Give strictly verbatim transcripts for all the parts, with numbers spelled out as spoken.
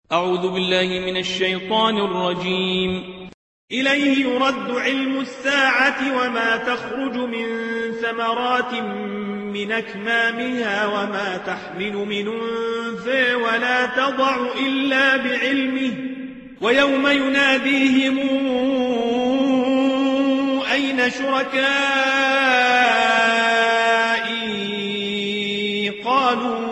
أعوذ بالله من الشيطان الرجيم. إليه يرد علم الساعة وما تخرج من ثمرات من أكمامها وما تحمل من أنثى ولا تضع إلا بعلمه ويوم يناديهم أين شركائي قالوا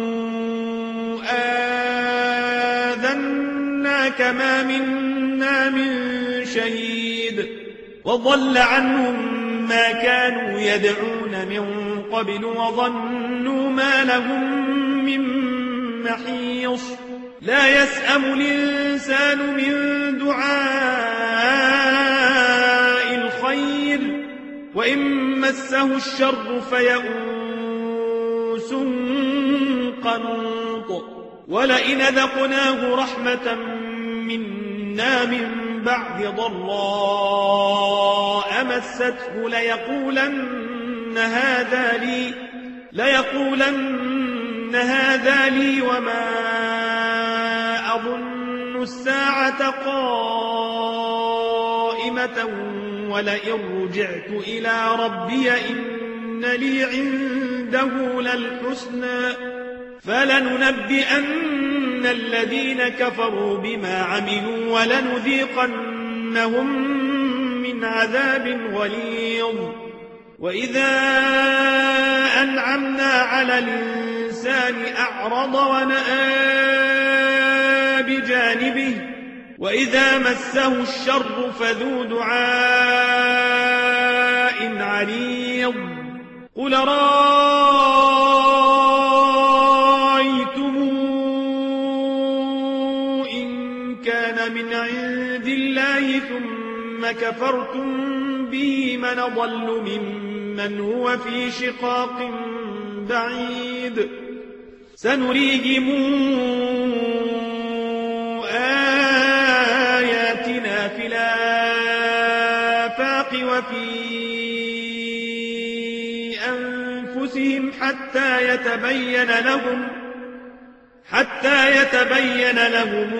آذناك ما منا من شهيد وضل عنهم ما كانوا يدعون من قبل وظنوا ما لهم من محيص لا يسأم الإنسان من دعاء الخير وإن مسه الشر فيئوس قنوط ولئن ذقناه رحمة منا من بعد ضراء مسته ليقولن هذا لي ليقولن هذا لي وما أظن الساعة قائمة ولئن رجعت إلى ربي إن لي عنده للحسنى فلننبئن الذين كفروا بما عملوا ولنذيقنهم من عذاب غليظ وإذا أنعمنا على الإنسان أعرض ونأى بجانبه وإذا مسه الشر فذو دعاء عريض قل رأيتم إن كان من عند الله ثم كفرتم به من ضل ممن هو في شقاق بعيد سنريهم آياتنا في الآفاق وفي أنفسهم حتى يتبين لهم حتى يتبين لهم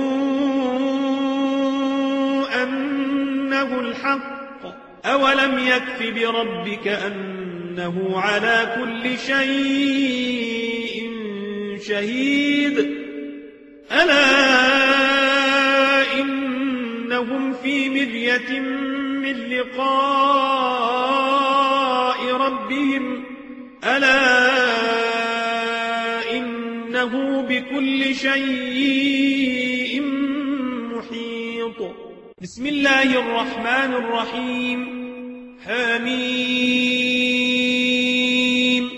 أنه الحق أولم يكف بربك أنه على كل شيء شهيد ألا إنهم في مرية من لقاء ربهم ألا إنه بكل شيء محيط بسم الله الرحمن الرحيم حميم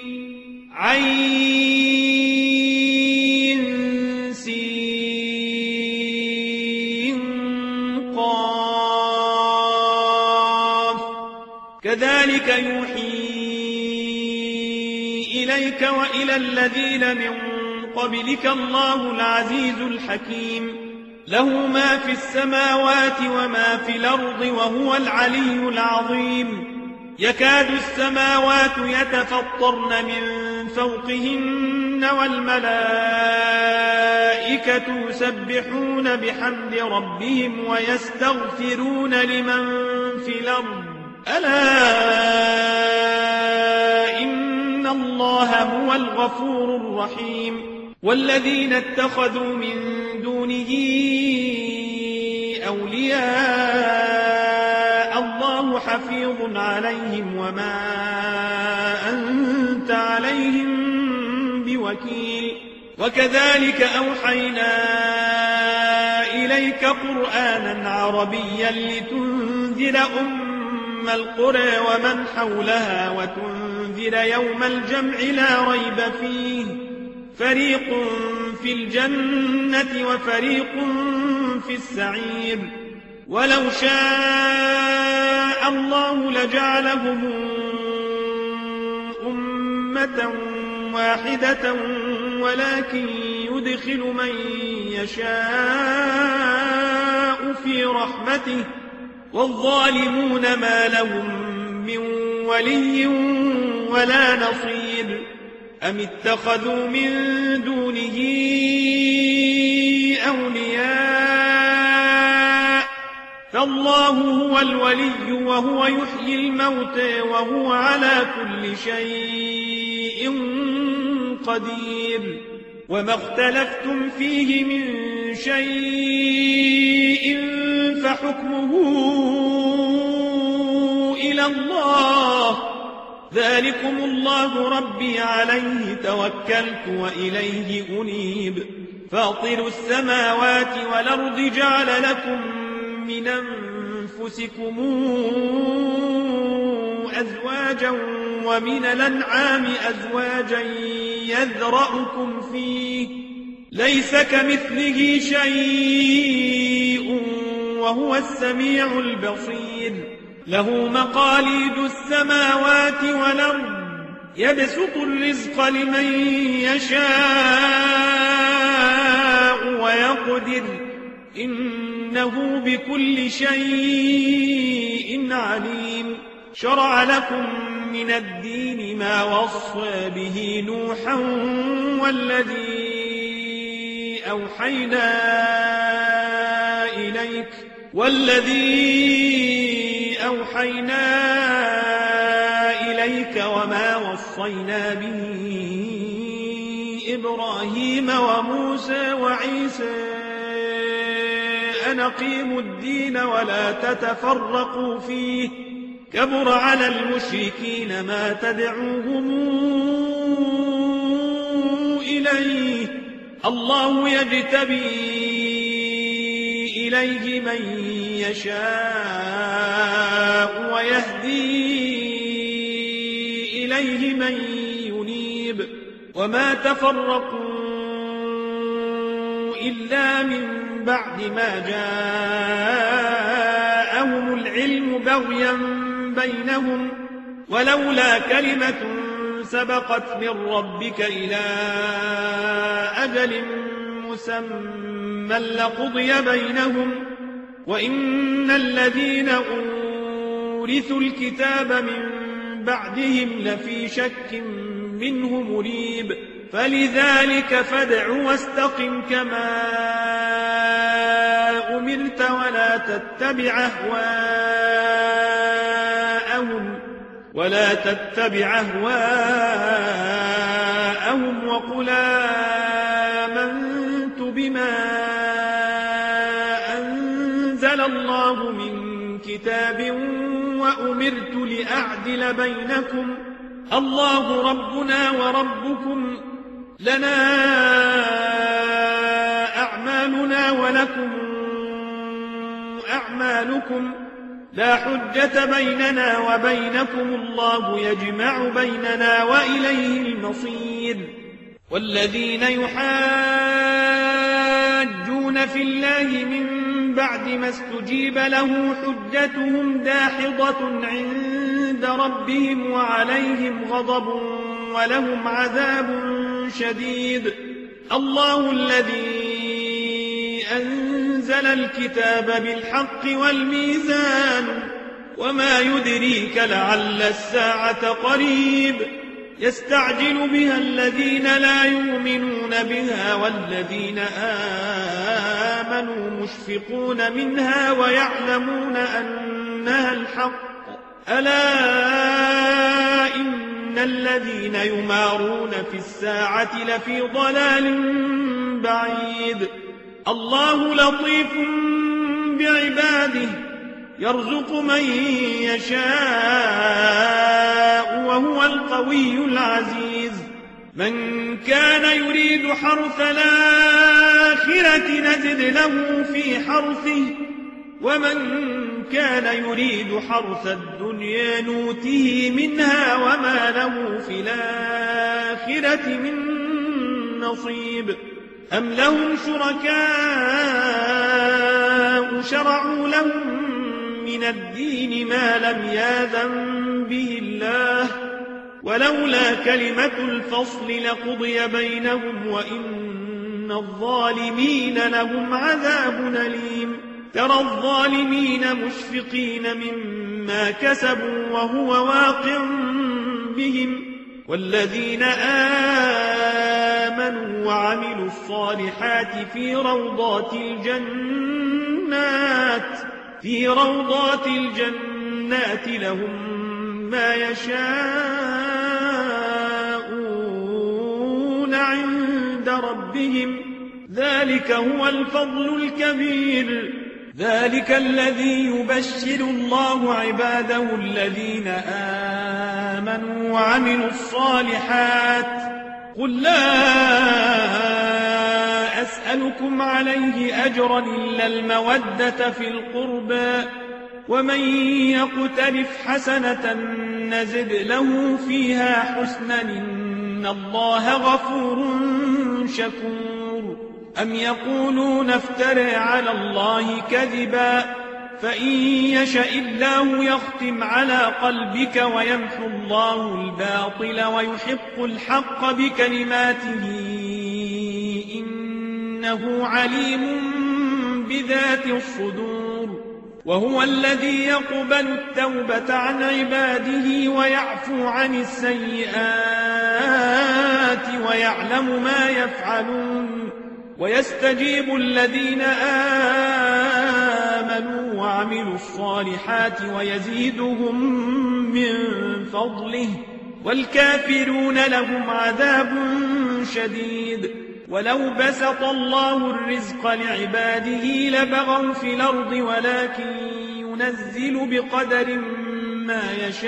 عين سين قاف كذلك يوحي إليك وإلى الذين من قبلك الله العزيز الحكيم له ما في السماوات وما في الأرض وهو العلي العظيم يكاد السماوات يتفطرن من فوقهن والملائكة يسبحون بحمد ربهم ويستغفرون لمن في الأرض ألا إن الله هو الغفور الرحيم والذين اتخذوا من دونه أولياء الله حفيظ عليهم وما أنت عليهم بوكيل وكذلك أوحينا إليك قرآنا عربيا لتنذر أم القرى ومن حولها وتنذر يوم الجمع لا ريب فيه فريق في الجنة وفريق في السعير ولو شاء الله لجعلهم أمة واحدة ولكن يدخل من يشاء في رحمته والظالمون ما لهم من ولي ولا نصير أم اتخذوا من دونه أولياء فالله هو الولي وهو يحيي الموتى وهو على كل شيء قدير وما اختلفتم فيه من شيء فحكمه إلى الله ذلكم الله ربي عليه توكلت وإليه أنيب فاطر السماوات والأرض جعل لكم من أنفسكم أزواجا ومن الأنعام أزواجا يذرأكم فيه ليس كمثله شيء وهو السميع البصير له مقاليد السماوات والأرض يبسط الرزق لمن يشاء ويقدر إنه بكل شيء عليم شرع لكم من الدين ما وصى به نوحا والذي أوحينا إليك والذي أوحينا إليك وما وصينا به إبراهيم وموسى وعيسى أن أقيموا الدين ولا تتفرقوا فيه كبر على المشركين ما تدعوهم إليه الله يجتبي إليه من يشاء ويهدي إليه من ينيب وما تفرقوا إلا من بعد ما جاءهم العلم بغيا بينهم ولولا كلمة سبقت من ربك إلى أجل مسمى لقضي بينهم وإن الذين أورثوا الكتاب من بعدهم لفي شك منه مريب فلذلك فادع واستقم كما أمرت ولا تتبع أهواءهم ولا تتبع أهواءهم وقل آمنت بما أنزل الله من كتاب وأمرت لأعدل بينكم الله ربنا وربكم لنا أعمالنا ولكم أعمالكم لا حجة بيننا وبينكم الله يجمع بيننا وإليه المصير والذين يحاجون في الله من بعد ما استجيب له حجتهم داحضة عند ربهم وعليهم غضب ولهم عذاب شديد الله الذي أنزل الكتاب بالحق والميزان وما يدريك لعل الساعة قريب يستعجل بها الذين لا يؤمنون بها والذين آمنوا مشفقون منها ويعلمون أنها الحق ألا إن الذين يمارون في الساعة لفي ضلال بعيد الله لطيف بعباده يرزق من يشاء وهو القوي العزيز من كان يريد حرث الآخرة نزد له في حرثه ومن كان يريد حرث الدنيا نوته منها وما له في الآخرة من نصيب أم لهم شركاء شرعوا لهم من الدين ما لم يأذن به الله ولولا كلمة الفصل لقضي بينهم وإن الظالمين لهم عذاب أليم ترى الظالمين مشفقين مما كسبوا وهو واقع بهم والذين آمنوا وعملوا الصالحات في روضات الجنات في روضات الجنات لهم ما يشاءون عند ربهم ذلك هو الفضل الكبير ذلك الذي يبشر الله عباده الذين آمنوا وعملوا الصالحات قل لا أسألكم عليه أجرا إلا المودة في القربى ومن يقترف حسنة نزد له فيها حسنا إن الله غفور شكور أم يقولون افترى على الله كذبا فإن يشاء الله يختم على قلبك ويمحو الله الباطل ويحق الحق بكلماته إنه عليم بذات الصدور وهو الذي يقبل التوبة عن عباده ويعفو عن السيئات ويعلم ما يفعلون ويستجيب الذين آمنوا وعملوا الصالحات ويزيدهم من فضله والكافرون لهم عذاب شديد ولو بسط الله الرزق لعباده لبغوا في الأرض ولكن ينزل بقدر ما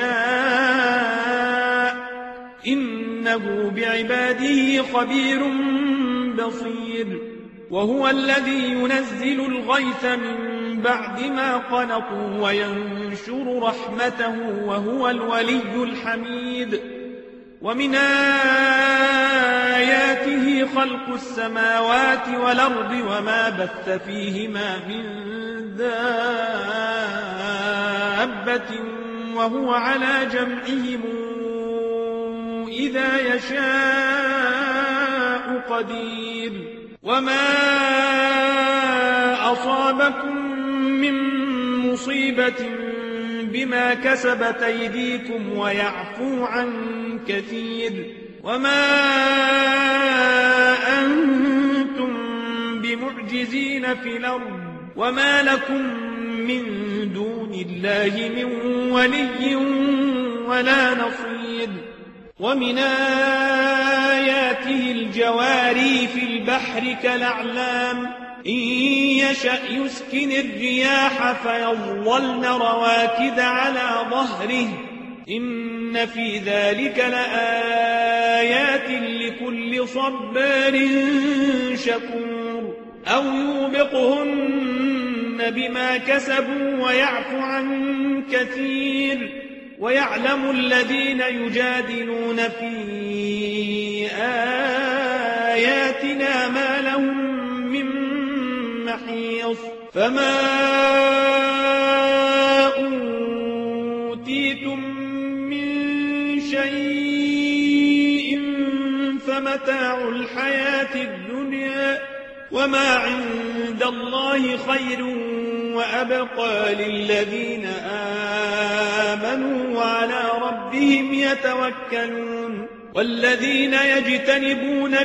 يشاء إنه بعباده خبير بصير وهو الذي ينزل الغيث من بعد ما قنطوا وينشر رحمته وهو الولي الحميد ومن آياته خلق السماوات والأرض وما بث فيهما من دابة وهو على جمعهم إذا يشاء قدير وما أصابكم من مصيبة بما كسبت أيديكم ويعفو عن كثير وما أنتم بمعجزين في الأرض وما لكم من دون الله من ولي ولا نصير ومن آياته الجواري في البحر كالأعلام إن يشأ يسكن الرياح فيظللن رواكد على ظهره إن في ذلك لآيات لكل صبار شكور أو يوبقهن بما كسبوا ويعفو عن كثير ويعلم الذين يجادلون في آياتنا ما لهم من محيص فما أوتيتم من شيء فمتاع الحياة الدنيا وما عند الله خير وأبقى للذين آمنوا وعلى ربهم يتوكلون والذين يجتنبون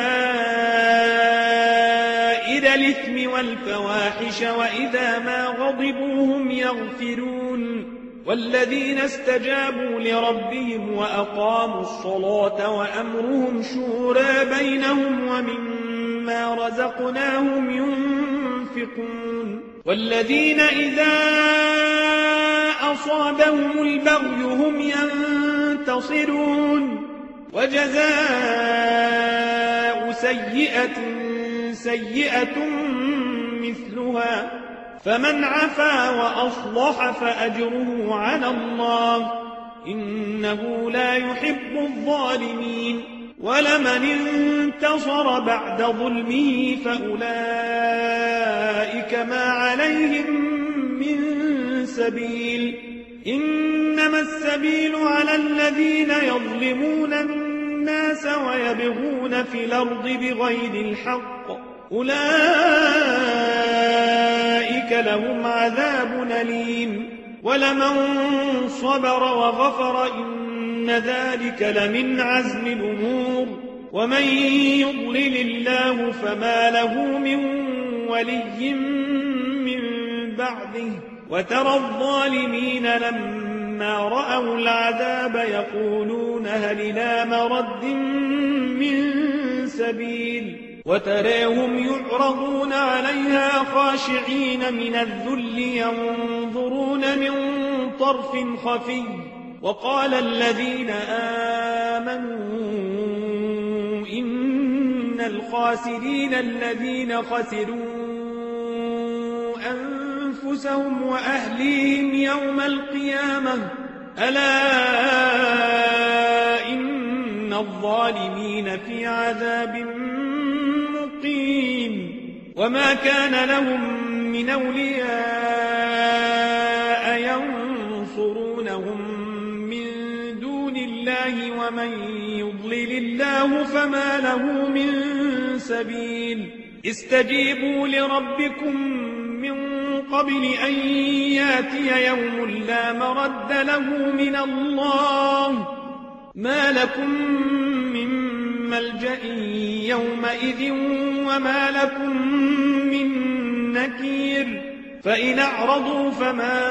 كبائر الإثم والفواحش وإذا ما غضبوا هم يغفرون والذين استجابوا لربهم وأقاموا الصلاة وأمرهم شورى بينهم ومما رزقناهم ينفقون والذين إذا أصابهم البغي هم ينتصرون وجزاء سيئة سيئة مثلها فمن عفا وأصلح فأجره على الله إنه لا يحب الظالمين ولمن انتصر بعد ظلمه فأولئك ما عليهم من سبيل إنما السبيل على الذين يظلمون الناس ويبغون في الأرض بغير الحق أولئك لهم عذاب أليم ولمن صبر وغفر إن ذلك لمن عزم الأمور ومن يضلل الله فما له من ولي من بعده وترى الظالمين لما رأوا العذاب يقولون هل إلى مرد من سبيل وتراهم يعرضون عليها خاشعين من الذل ينظرون من طرف خفي وقال الذين آمنوا إن الخاسرين الذين خسروا أنفسهم وأهليهم يوم القيامة ألا إن الظالمين في عذاب مقيم وما كان لهم من أولياء ينصرونهم من دون الله ومن يضلل الله فما له من سبيل استجيبوا لربكم من قبل أن ياتي يوم لا مرد له من الله ما لكم من ملجأ يومئذ وما لكم من نكير فإن أعرضوا فما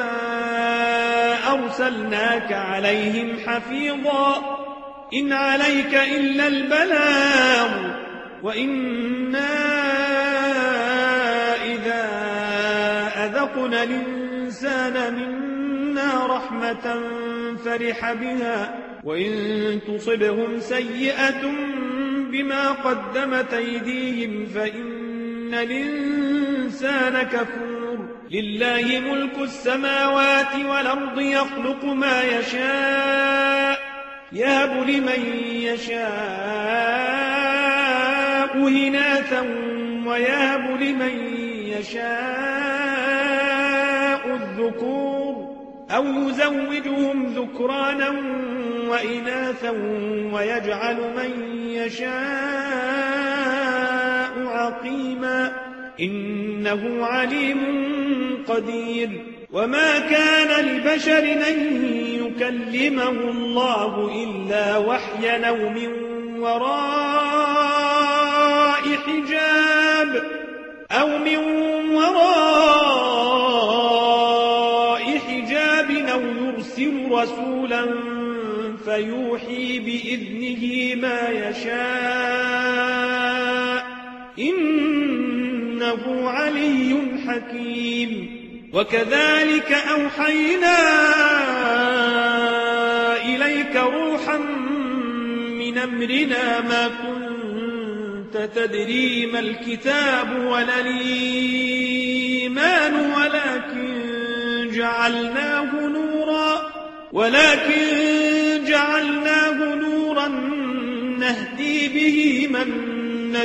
أرسلناك عليهم حفيظا إن عليك إلا البلاغ وإنا إذا أذقنا الإنسان منا رحمة فرح بها وإن تصبهم سيئة بما قدمت أيديهم فإن الإنسان كفور لله ملك السماوات والأرض يخلق ما يشاء يهب لمن يشاء إناثا ويهب لمن يشاء الذكور أو يزوجهم ذكرانا وإناثا ويجعل من يشاء عقيما إنه عليم قدير وما كان لبشر أن يكلمه الله إلا وحيا أو من وراء حجاب أو من وراء حجاب أو يرسل رسولا فيوحي بإذنه ما يشاء إنه علي حكيم وكذلك أوحينا إليك روحا من أمرنا ما كنت تدري ما الكتاب ولا الإيمان ولكن جعلناه نورا ولكن جعلناه نورا نهدي به من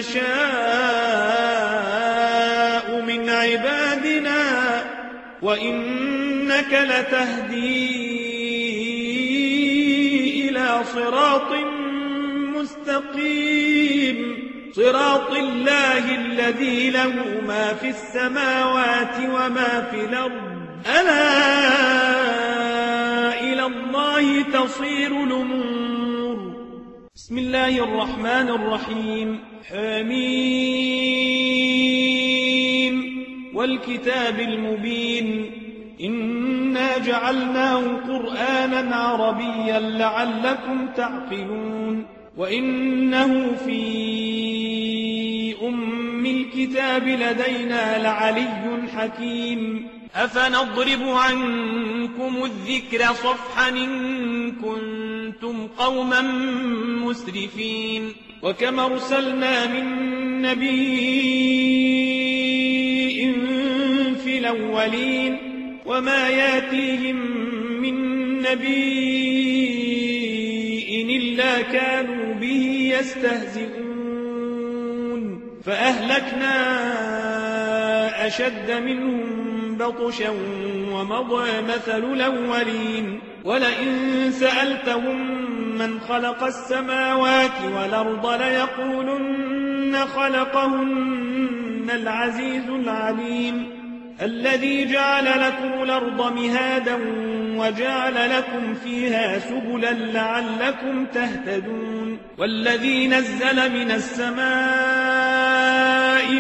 نشاء من عبادنا وإنك لتهدي إلى صراط مستقيم صراط الله الذي له ما في السماوات وما في الأرض ألا إلى الله تصير الأمور بسم الله الرحمن الرحيم حميم والكتاب المبين إنا جعلناه قرآنا عربيا لعلكم تعقلون وإنه في أم الكتاب لدينا لعلي حكيم أفنضرب عنكم الذكر صفحا إن كنتم قوما مسرفين وكما أرسلنا من نبي في الأولين وما ياتيهم من نبي إلا كانوا به يستهزئون فأهلكنا أشد منهم بطشا ومضى مثل الأولين ولئن سألتهم من خلق السماوات والأرض ليقولن خلقهن العزيز العليم الذي جعل لكم الأرض مهادا وجعل لكم فيها سبلا لعلكم تهتدون والذي نزل من السماء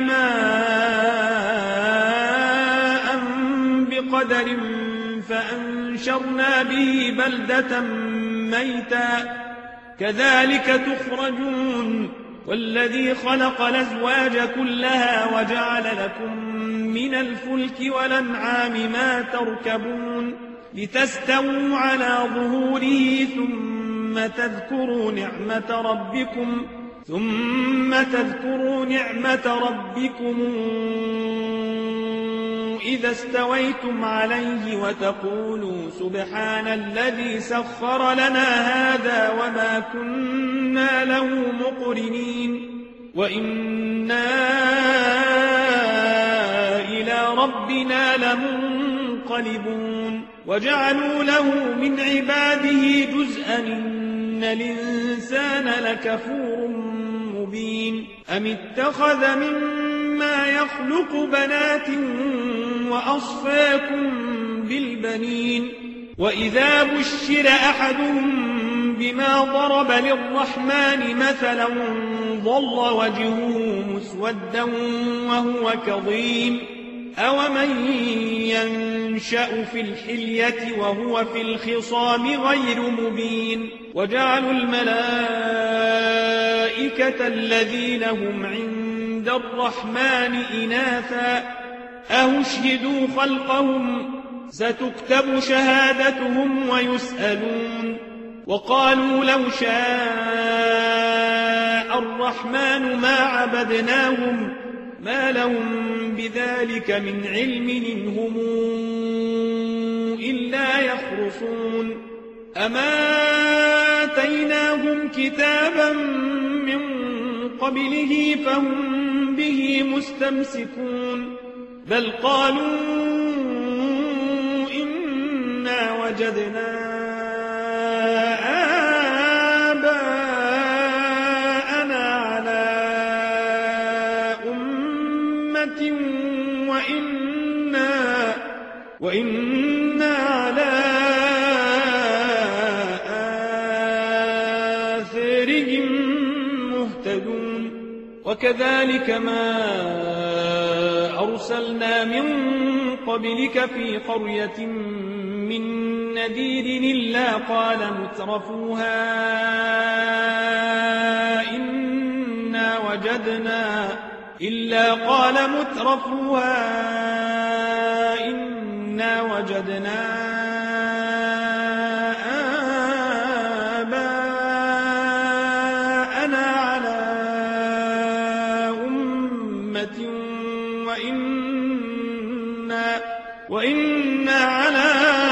ماء بقدر فأنشرنا به بلدة ميتا كذلك تخرجون والذي خلق الأزواج كلها وجعل لكم من الفلك والأنعام ما تركبون لتستووا على ظهوره ثم تذكروا نعمة ربكم ثم تذكروا نعمة ربكم إذا استويتم عليه وتقولوا سبحان الذي سخر لنا هذا وما كنا له مقرنين وإنا إلى ربنا لمنقلبون وجعلوا له من عباده جزءا إن الإنسان لكفور مبين أم اتخذ مما يخلق بنات وأصفاكم بالبنين وإذا بشر أحدهم بما ضرب للرحمن مثلا ظل وجهه مسودا وهو كظيم أومن ينشأ في الحلية وهو في الخصام غير مبين وجعلوا الملائكة الذين هم عند الرحمن إناثا أهشهدوا خلقهم ستكتب شهادتهم ويسألون وقالوا لو شاء الرحمن ما عبدناهم ما لهم بذلك من علم إنهم إلا يخرصون أما آتيناهم كتابا من قبله فهم به مستمسكون بل قالوا إنا وجدنا آباءنا على أمة وإنا, وإنا على آثارهم مهتدون وكذلك ما أرسلنا من قبلك في قرية من نذير إلا قال مترفوها إنا وجدنا إلا قال مترفوها إنا وجدنا آباءنا على أمة وإنا, وإنا على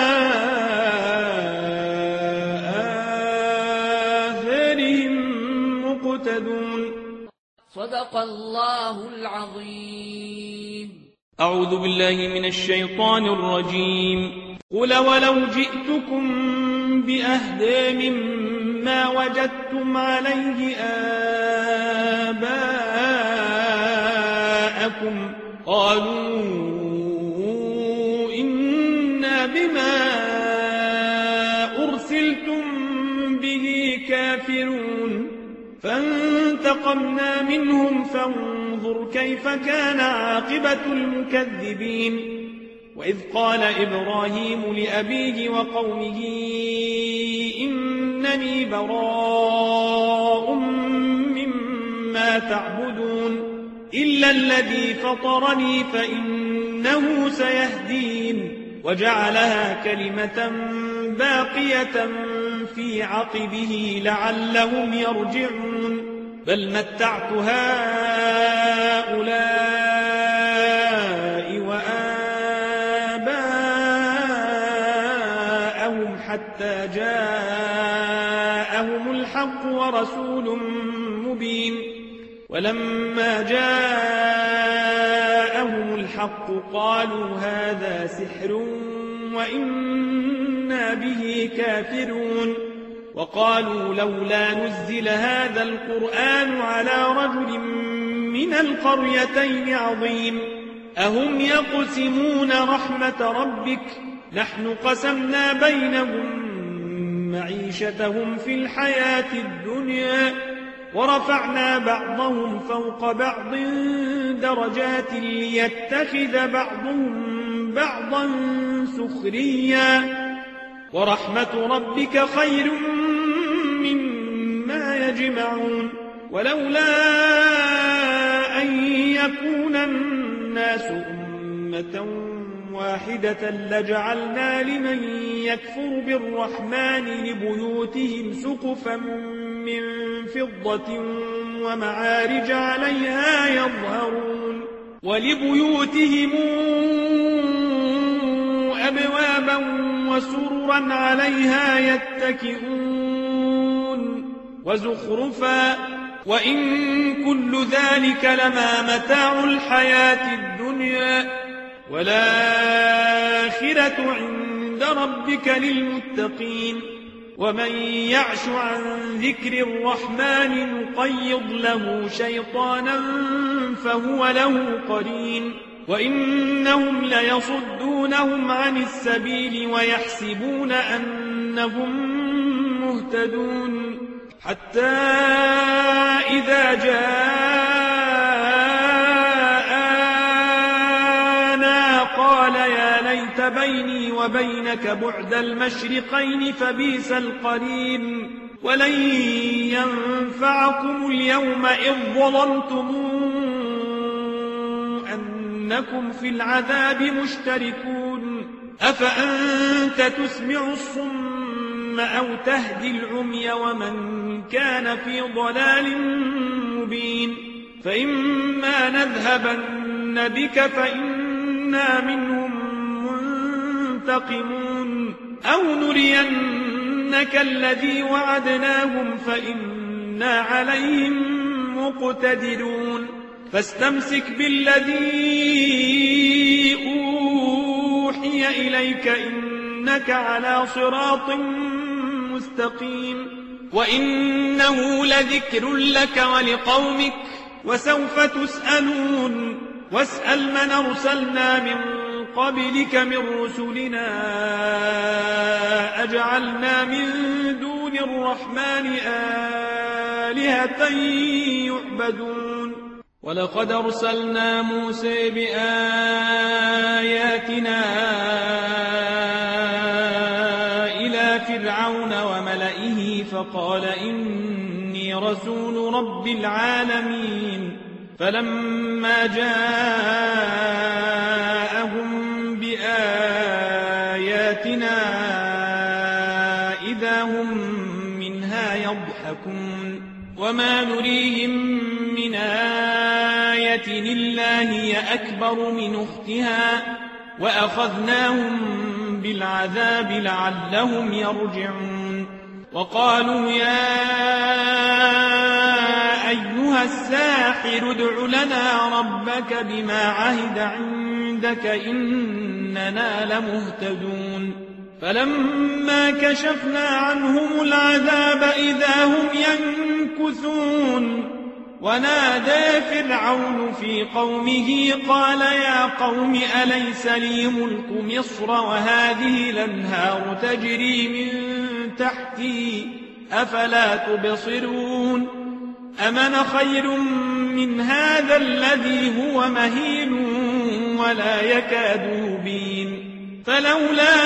آثارهم مقتدون صدق الله العظيم. أعوذ بالله من الشيطان الرجيم. قل ولو جئتكم بأهدى مما وجدتم عليه آباءكم قالوا إنا بما أرسلتم به كافرون فانتقمنا منهم فانظر كيف كان عاقبة المكذبين. وإذ قال إبراهيم لأبيه وقومه إنني براء مما تعبدون إلا الذي فطرني فإنه سيهدين وجعلها كلمة باقية في عقبه لعلهم يرجعون بل متعت هؤلاء وآباءهم حتى جاءهم الحق ورسول مبين ولما جاءهم الحق قالوا هذا سحر وإنا به كافرون وقالوا لولا نزل هذا القرآن على رجل من القريتين عظيم أهم يقسمون رحمة ربك نحن قسمنا بينهم معيشتهم في الحياة الدنيا ورفعنا بعضهم فوق بعض درجات ليتخذ بعضهم بعضا سخريا ورحمة ربك خير مما يجمعون ولولا أن يكون الناس أمة واحدة لجعلنا لمن يكفر بالرحمن لبيوتهم سقفا من فضة ومعارج عليها يظهرون ولبيوتهم أبوابا وسررا عليها يتكئون وزخرفا وإن كل ذلك لما متاع الحياة الدنيا والآخرة عند ربك للمتقين ومن يعش عن ذكر الرحمن نقيض له شيطانا فهو له قرين وإنهم ليصدونهم عن السبيل ويحسبون أنهم مهتدون حتى إذا جاءنا قال يا ليت بيني وبينك بعد المشرقين فبئس القرين ولن ينفعكم اليوم إذ ظلمتم أنكم في العذاب مشتركون أفأنت تسمع الصم أو تهدي العمي ومن كان في ضلال مبين فإما نذهبن بك فإنا منهم منتقمون أو نرينك الذي وعدناهم فإنا عليهم مقتدرون فاستمسك بالذي أوحي إليك إنك على صراط مستقيم وإنه لذكر لك ولقومك وسوف تسألون واسأل من أرسلنا من قبلك من رسلنا أجعلنا من دون الرحمن آلهة يعبدون ولقد أرسلنا موسى بآياتنا إلى فرعون وملئه فقال إني رسول رب العالمين فلما جاءهم بآياتنا إذا هم منها يضحكون وما نريهم من آية إلا هي أكبر من أختها وأخذناهم بالعذاب لعلهم يرجعون وقالوا يا أيها الساحر ادع لنا ربك بما عهد عندك إننا لمهتدون فلما كشفنا عنهم العذاب إذا هم ينكثون ونادى فرعون في قومه قال يا قوم أليس لي ملك مصر وهذه الأنهار تجري من تحتي أفلا تبصرون أمن خير من هذا الذي هو مهين ولا يكاد يبين فلولا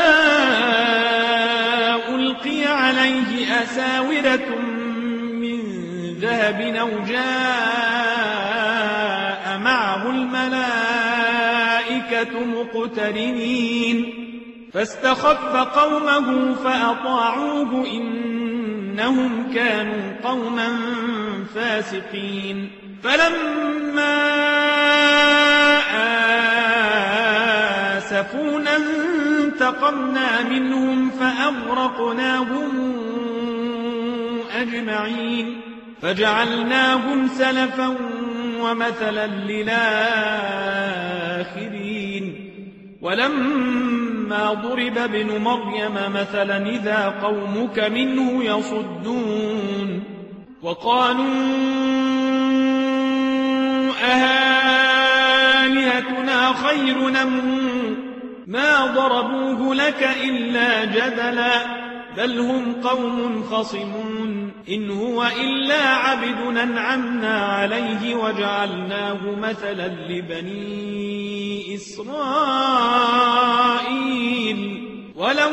ألقي عليه أساورة من ذهب أو جاء معه الملائكة مقترنين فاستخف قومه فأطاعوه إنهم كانوا قوما فاسقين فلما آسفونا انتقمنا منهم فأغرقناهم أجمعين فجعلناهم سلفا ومثلا للآخرين ولما ضرب ابن مريم مثلا إذا قومك منه يصدون وقالوا أهالهتنا خير أم ما ضربوه لك إلا جدلا بل هم قوم خصمون إن هو إلا عبد أنعمنا عليه وجعلناه مثلا لبني إسرائيل ولو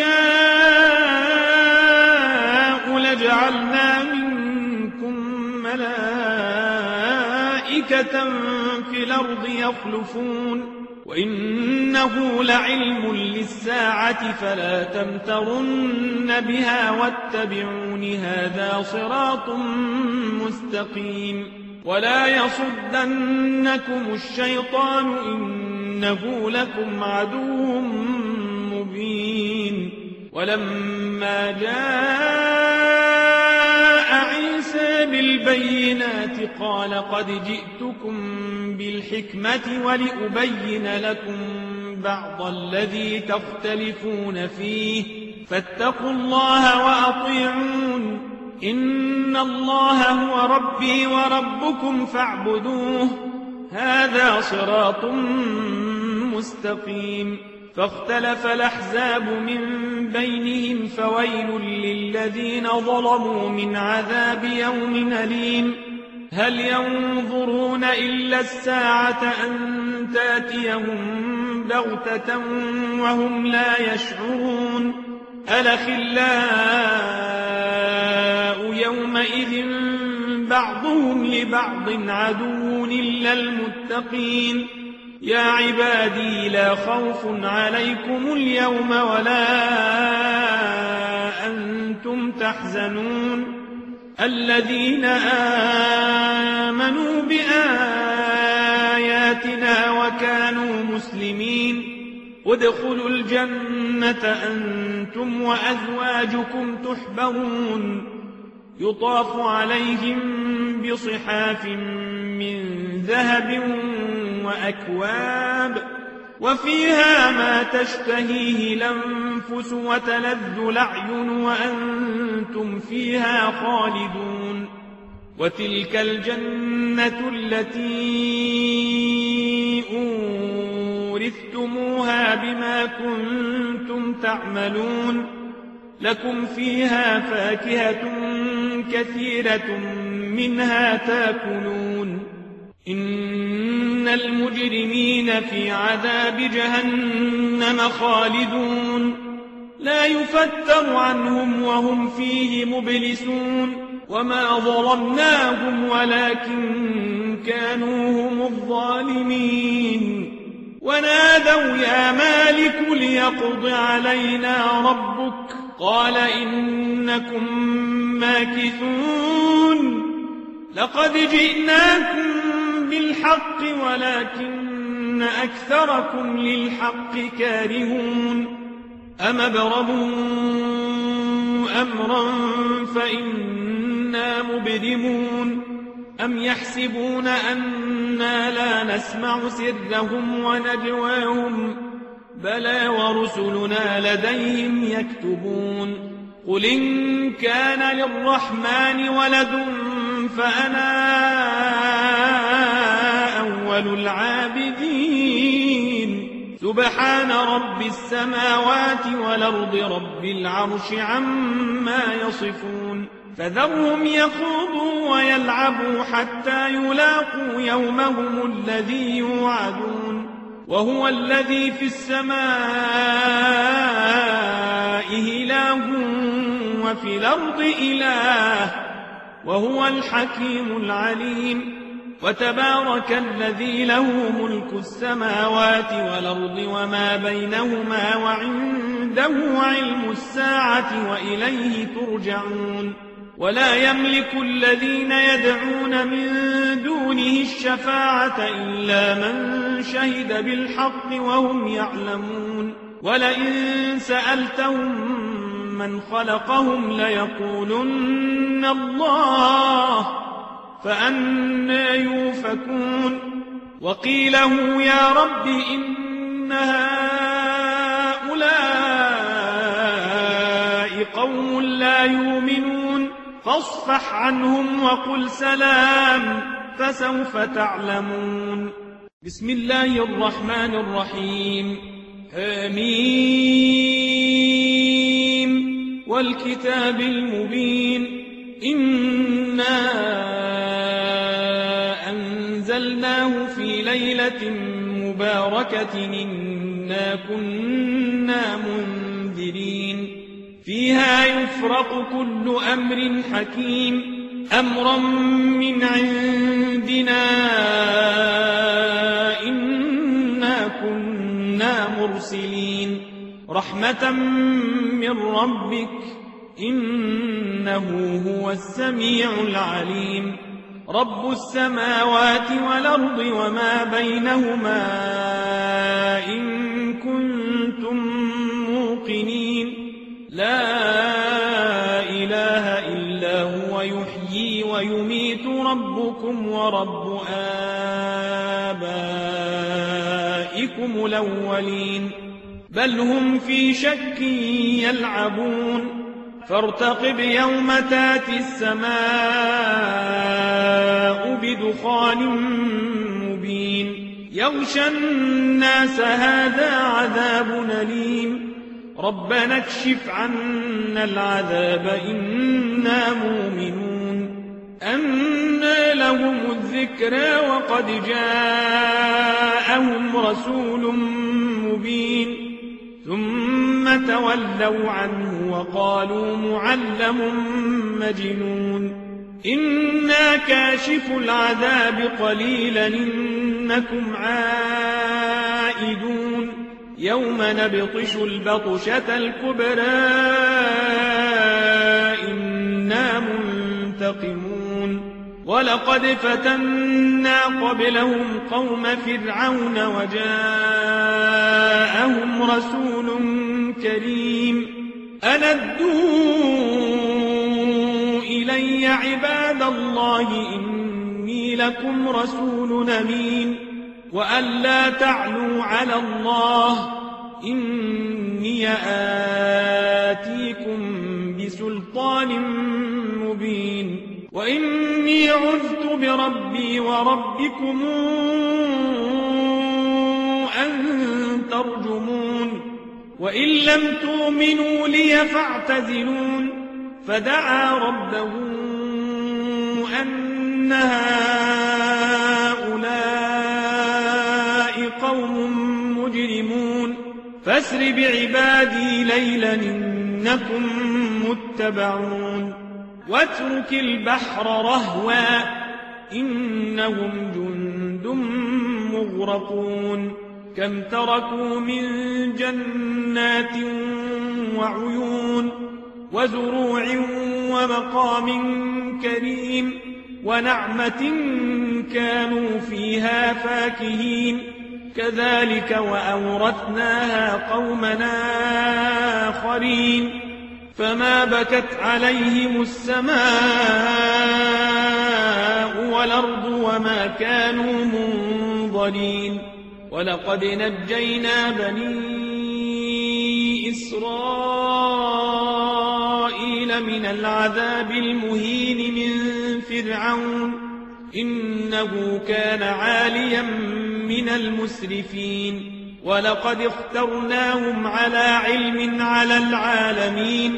نشاء لجعلنا منكم ملائكة في الأرض يخلفون وإنه لعلم للساعة فلا تمترن بها واتبعون هذا صراط مستقيم ولا يصدنكم الشيطان إنه لكم عدو مبين ولما جاء عيسى بالبينات قال قد جئتكم بالحكمة ولأبين لكم بعض الذي تختلفون فيه فاتقوا الله وأطيعون إن الله هو ربي وربكم فاعبدوه هذا صراط مستقيم فاختلف الأحزاب من بينهم فويل للذين ظلموا من عذاب يوم أليم هل ينظرون إلا الساعة أن تأتيهم بغتة وهم لا يشعرون الأخلاء يومئذ بعضهم لبعض عدو إلا المتقين يا عبادي لا خوف عليكم اليوم ولا أنتم تحزنون الذين آمنوا بآياتنا وكانوا مسلمين ادخلوا الجنة أنتم وأزواجكم تحبرون يطاف عليهم بصحاف من ذهب وأكواب وفيها ما تشتهيه الأنفس وتلذ الأعين وأنتم فيها خالدون وتلك الجنة التي أورثتموها بما كنتم تعملون لكم فيها فاكهة كثيرة منها تاكلون إن المجرمين في عذاب جهنم خالدون لا يفتر عنهم وهم فيه مبلسون وما ظلمناهم ولكن كانوا هم الظالمين ونادوا يا مالك ليقض علينا ربك قال إنكم ماكثون لقد جئناكم بالحق ولكن أكثركم للحق كارهون أم ابرموا أمرا فإنا مبرمون أم يحسبون أنا لا نسمع سرهم ونجواهم بلى ورسلنا لديهم يكتبون قل إن كان للرحمن ولد فأنا أول العابدين سبحان رب السماوات والأرض رب العرش عما يصفون فذرهم يخوضوا ويلعبوا حتى يلاقوا يومهم الذي يوعدون وهو الذي في السماء إله وفي الأرض إله وهو الحكيم العليم وتبارك الذي له ملك السماوات والأرض وما بينهما وعنده علم الساعة وإليه ترجعون ولا يملك الذين يدعون من دونه الشفاعة إلا من شهد بالحق وهم يعلمون ولئن سألتهم من خلقهم ليقولن الله فأنى يوفكون وقيله يا رب إن هؤلاء قوم لا يؤمنون فاصفح عنهم وقل سلام فسوف تعلمون بسم الله الرحمن الرحيم آمين والكتاب المبين إنا أنزلناه في ليلة مباركة إنا كنا منذرين فيها يفرق كل أمر حكيم أمرا من عندنا إنا كنا مرسلين رحمة من ربك إنه هو السميع العليم رب السماوات والأرض وما بينهما إن كنتم موقنين لا إله إلا هو يحيي ويميت ربكم ورب آبائكم الأولين بل هم في شك يلعبون فارتقب يوم تاتي السماء بدخان مبين يغشى الناس هذا عذاب أليم ربنا اكشف عنا العذاب إنا مؤمنون أنى لهم الذكرى وقد جاءهم رسول مبين ثم تولوا عنه وقالوا معلم مجنون إنا كاشف العذاب قليلا إنكم عائدون يوم نبطش البطشة الكبرى إنا منتقمون ولقد فتنا قبلهم قوم فرعون وجاءهم رسول كريم أن أدوا إلي عباد الله إني لكم رسول أمين وأن لا تعلوا على الله إني آتيكم بسلطان مبين وإني عذت بربي وربكم أن ترجمون وإن لم تؤمنوا لي فاعتزلون فدعا ربه أن هؤلاء قوم مجرمون فاسر بعبادي ليلا إنكم متبعون واترك البحر رهوا إنهم جند مغرقون كم تركوا من جنات وعيون وزروع ومقام كريم ونعمة كانوا فيها فاكهين كذلك وأورثناها قومنا آخرين فما بكت عليهم السماء والأرض وما كانوا منظرين ولقد نجينا بني إسرائيل من العذاب المهين من فرعون إنه كان عاليا من المسرفين ولقد اخترناهم على علم على العالمين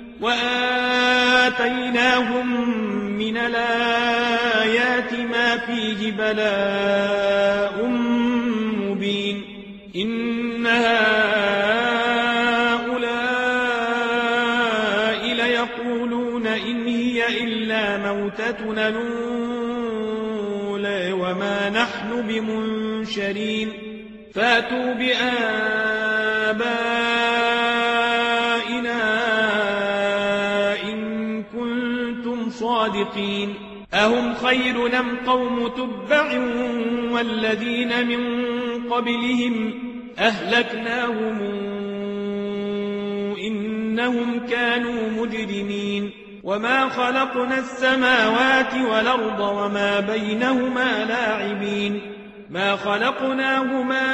وآتيناهم من الآيات ما فيه بلاء مبين إن هؤلاء ليقولون إن هي إلا موتتنا الأولى وما نحن بمنشرين فاتوا بآبائنا إن كنتم صادقين أهم خير أم قوم تبع والذين من قبلهم أهلكناهم إنهم كانوا مجرمين وما خلقنا السماوات والأرض وما بينهما لاعبين ما خلقناهما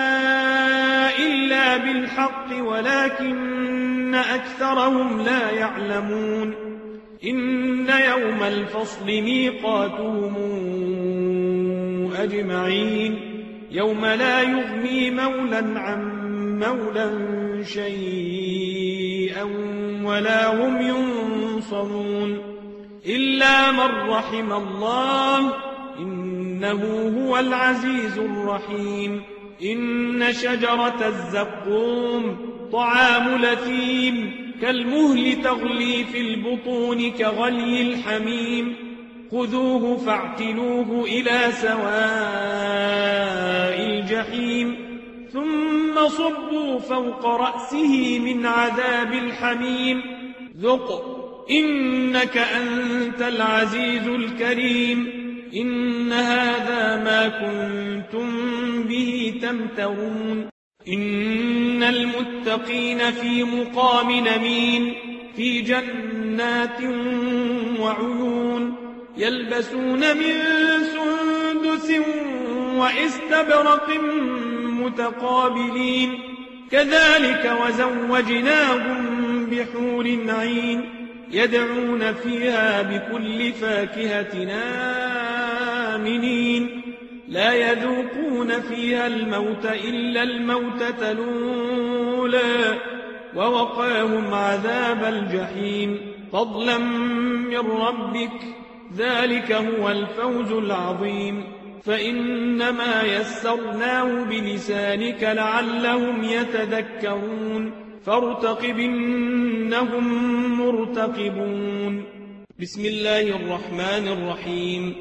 إلا بالحق ولكن أكثرهم لا يعلمون إن يوم الفصل ميقاتهم أجمعين يوم لا يغني مولا عن مولى شيئا ولا هم ينصرون إلا من رحم الله إنه هو العزيز الرحيم إن شجرة الزقوم طعام لثيم كالمهل تغلي في البطون كغلي الحميم خذوه فاعتلوه إلى سواء الجحيم ثم صبوا فوق رأسه من عذاب الحميم ذق إنك أنت العزيز الكريم إن هذا ما كنتم به تمترون إن المتقين في مقام نمين في جنات وعيون يلبسون من سندس واستبرق متقابلين كذلك وزوجناهم بحور عين يدعون فيها بكل فاكهة آمنين لا يذوقون فيها الموت إلا الموتة الأولى ووقاهم عذاب الجحيم فضلا من ربك ذلك هو الفوز العظيم فإنما يسرناه بلسانك لعلهم يتذكرون فارتقب إنهم مرتقبون بسم الله الرحمن الرحيم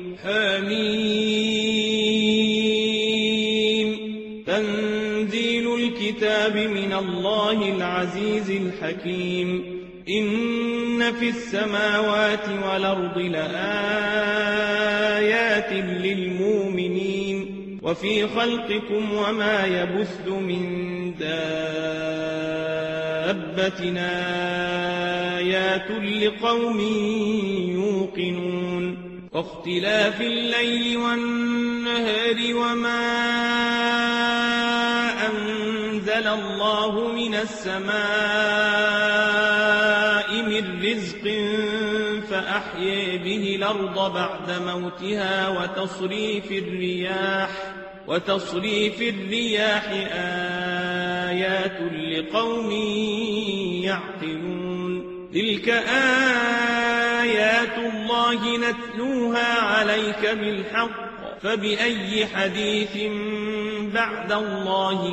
حميم تنزيل الكتاب من الله العزيز الحكيم إن في السماوات والأرض لآيات للمؤمنين وفي خلقكم وما يبث من دابة آيات لقوم يوقنون واختلاف الليل والنهار وما أنزل الله من السماء من رزق فأحيي به الأرض بعد موتها وتصريف الرياح وتصريف الرياح آيات لقوم يعقلون تلك آيات الله نتلوها عليك بالحق فبأي حديث بعد الله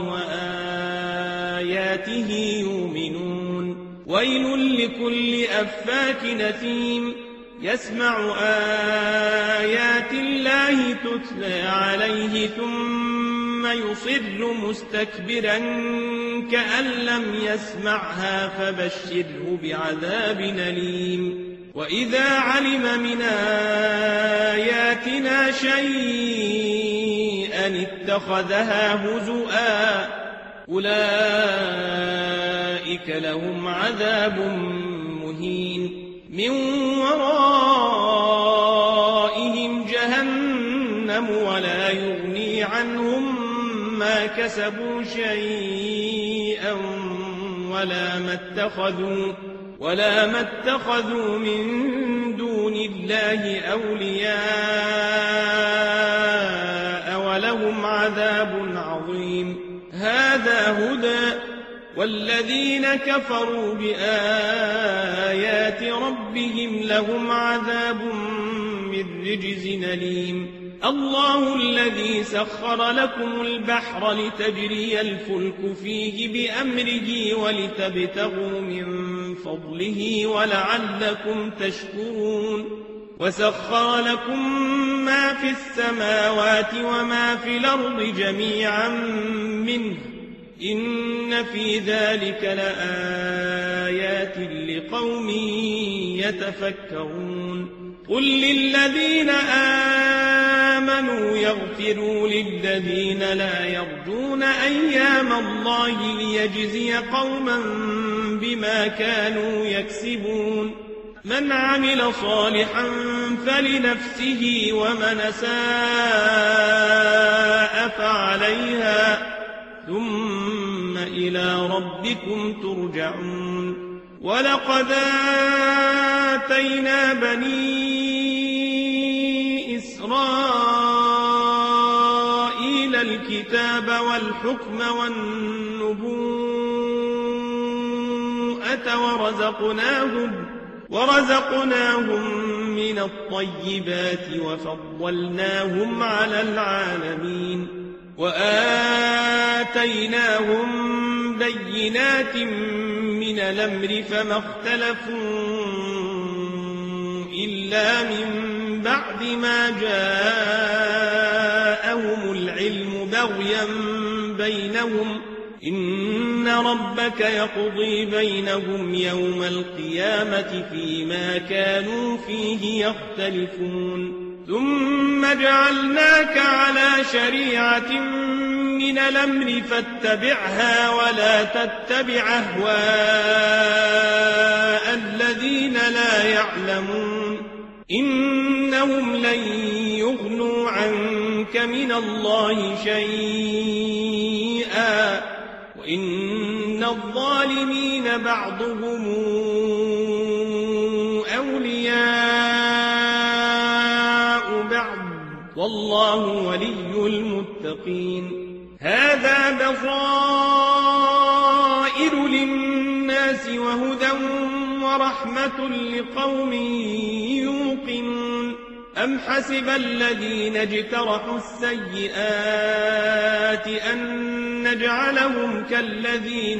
وآياته يؤمنون ويل لكل أفاك نثيم يسمع آيات الله تتلى عليه ثم يصر مستكبرا كأن لم يسمعها فبشره بعذاب أليم وإذا علم من آياتنا شيئا اتخذها هزؤا أولئك لهم عذاب مهين من ورائهم جهنم ولا يغني عنهم ما كسبوا شيئا ولا ما اتخذوا ولا ما اتخذوا من دون الله أولياء ولهم عذاب عظيم هذا هدى والذين كفروا بآيات ربهم لهم عذاب من رجز أليم الله الذي سخر لكم البحر لتجري الفلك فيه بأمره ولتبتغوا من فضله ولعلكم تشكرون وسخر لكم ما في السماوات وما في الأرض جميعا منه إن في ذلك لآيات لقوم يتفكرون قل للذين آمنوا يغفروا للذين لا يرجون أيام الله ليجزي قوما بما كانوا يكسبون من عمل صالحا فلنفسه ومن أساء فعليها ثم إلى ربكم ترجعون ولقد آتينا بني إسرائيل الكتاب والحكم والنبوءة ورزقناهم, ورزقناهم من الطيبات وفضلناهم على العالمين, وآتيناهم بينات من الأمر فما اختلفوا إلا من بعد ما جاءهم العلم بغيا بينهم, إن ربك يقضي بينهم يوم القيامة فيما كانوا فيه يختلفون. ثم جعلناك على شريعة من الأمر فاتبعها ولا تتبع أهواء الذين لا يعلمون, إنهم لن يغنوا عنك من الله شيئا وإن الظالمين بعضهم أولياء بعض والله ولي المتقين. هذا بصائر للناس وهدى ورحمة لقوم يوقنون. أم حسب الذين اجترحوا السيئات أن نجعلهم كالذين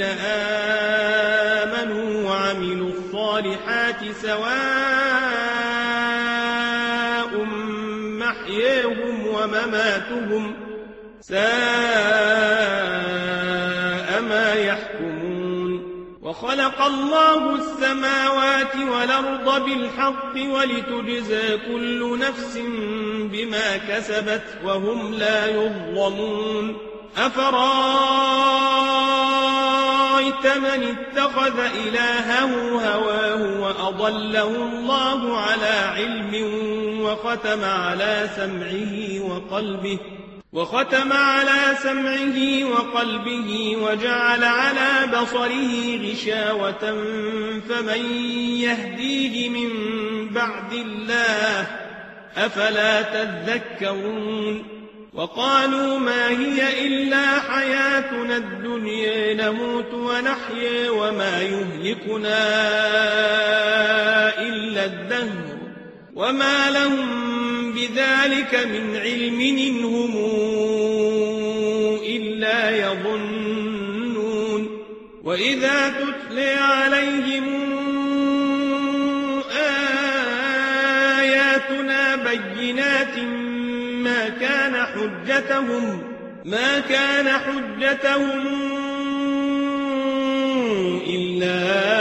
آمنوا وعملوا الصالحات سواء محياهم ومماتهم ساء ما يحكمون. وخلق الله السماوات والأرض بالحق ولتجزى كل نفس بما كسبت وهم لا يظلمون. أفرأيت من اتخذ إلهه هواه وأضله الله على علم وختم على سمعه وقلبه وختم على سمعه وقلبه وجعل على بصره غشاوة فمن يهديه من بعد الله أفلا تذكرون. وقالوا ما هي إلا حياتنا الدنيا نموت ونحيا وما يهلكنا إلا الدهر وما لهم بذلك من علم إن هم إلا يظنون. وإذا تتلى عليهم آياتنا بينات ما كان حجتهم ما كان حجتهم إلا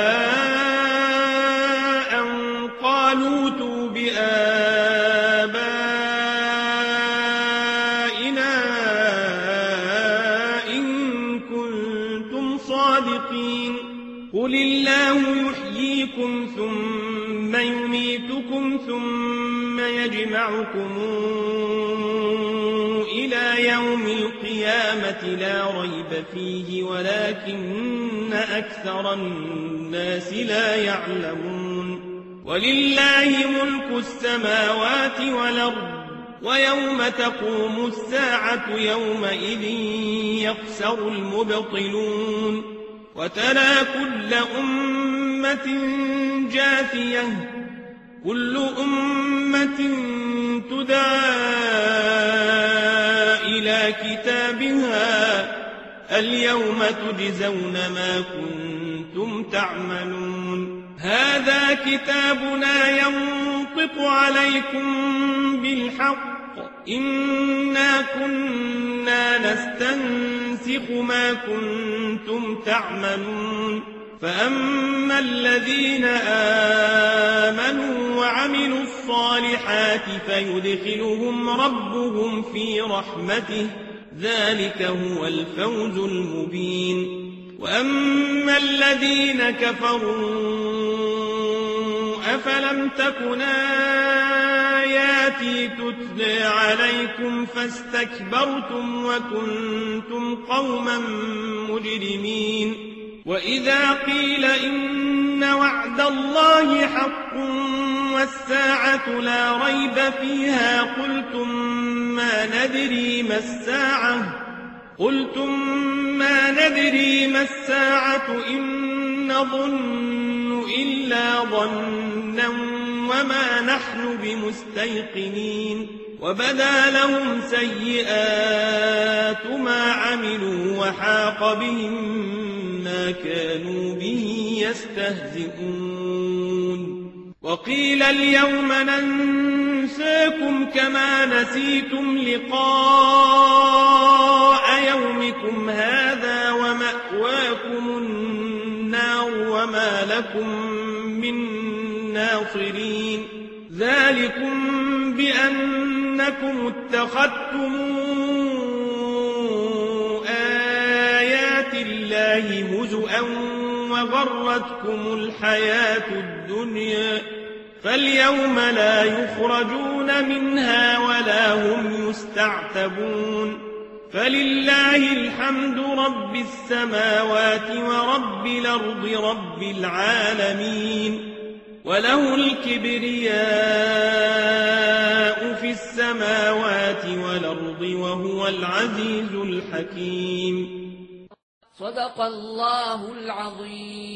أن قالوا ائتوا بآبائنا إن كنتم صادقين. قل الله يحييكم ثم يميتكم ثم يجمعكم إلى يوم القيامة لا ريب فيه ولكن أكثر الناس لا يعلمون. ولله ملك السماوات والأرض ويوم تقوم الساعة يومئذ يخسر المبطلون. وترى كل أمة جاثية كل أمة تدعى إلى كتابها اليوم تجزون ما كنتم تعملون. هذا كتابنا ينطق عليكم بالحق إنا كنا نستنسخ ما كنتم تعملون. فأما الذين آمنوا وعملوا الصالحات فيدخلهم ربهم في رحمته ذلك هو الفوز المبين. وأما الذين كفروا أفلم تكن آياتي تتلى عليكم فاستكبرتم وكنتم قوما مجرمين. وإذا قيل إن وعد الله حق والساعة لا ريب فيها قلتم ما ندري ما الساعة قلتم ما ندري ما الساعة إن نظن إلا ظنا وما نحن بمستيقنين وبدا لهم سيئات ما عملوا وحاق بهم ما كانوا به يستهزئون وقيل اليوم ننساكم كما نسيتم لقاء يومكم هذا ومأواكم النار وما لكم من ناصرين ذلكم بأنكم اتخذتم آيات الله هزؤا وغرتكم الحياة الدنيا فاليوم لا يخرجون منها ولا هم يستعتبون فلله الحمد رب السماوات ورب الأرض رب العالمين وله الكبرياء في السماوات والأرض وهو العزيز الحكيم صدق الله العظيم.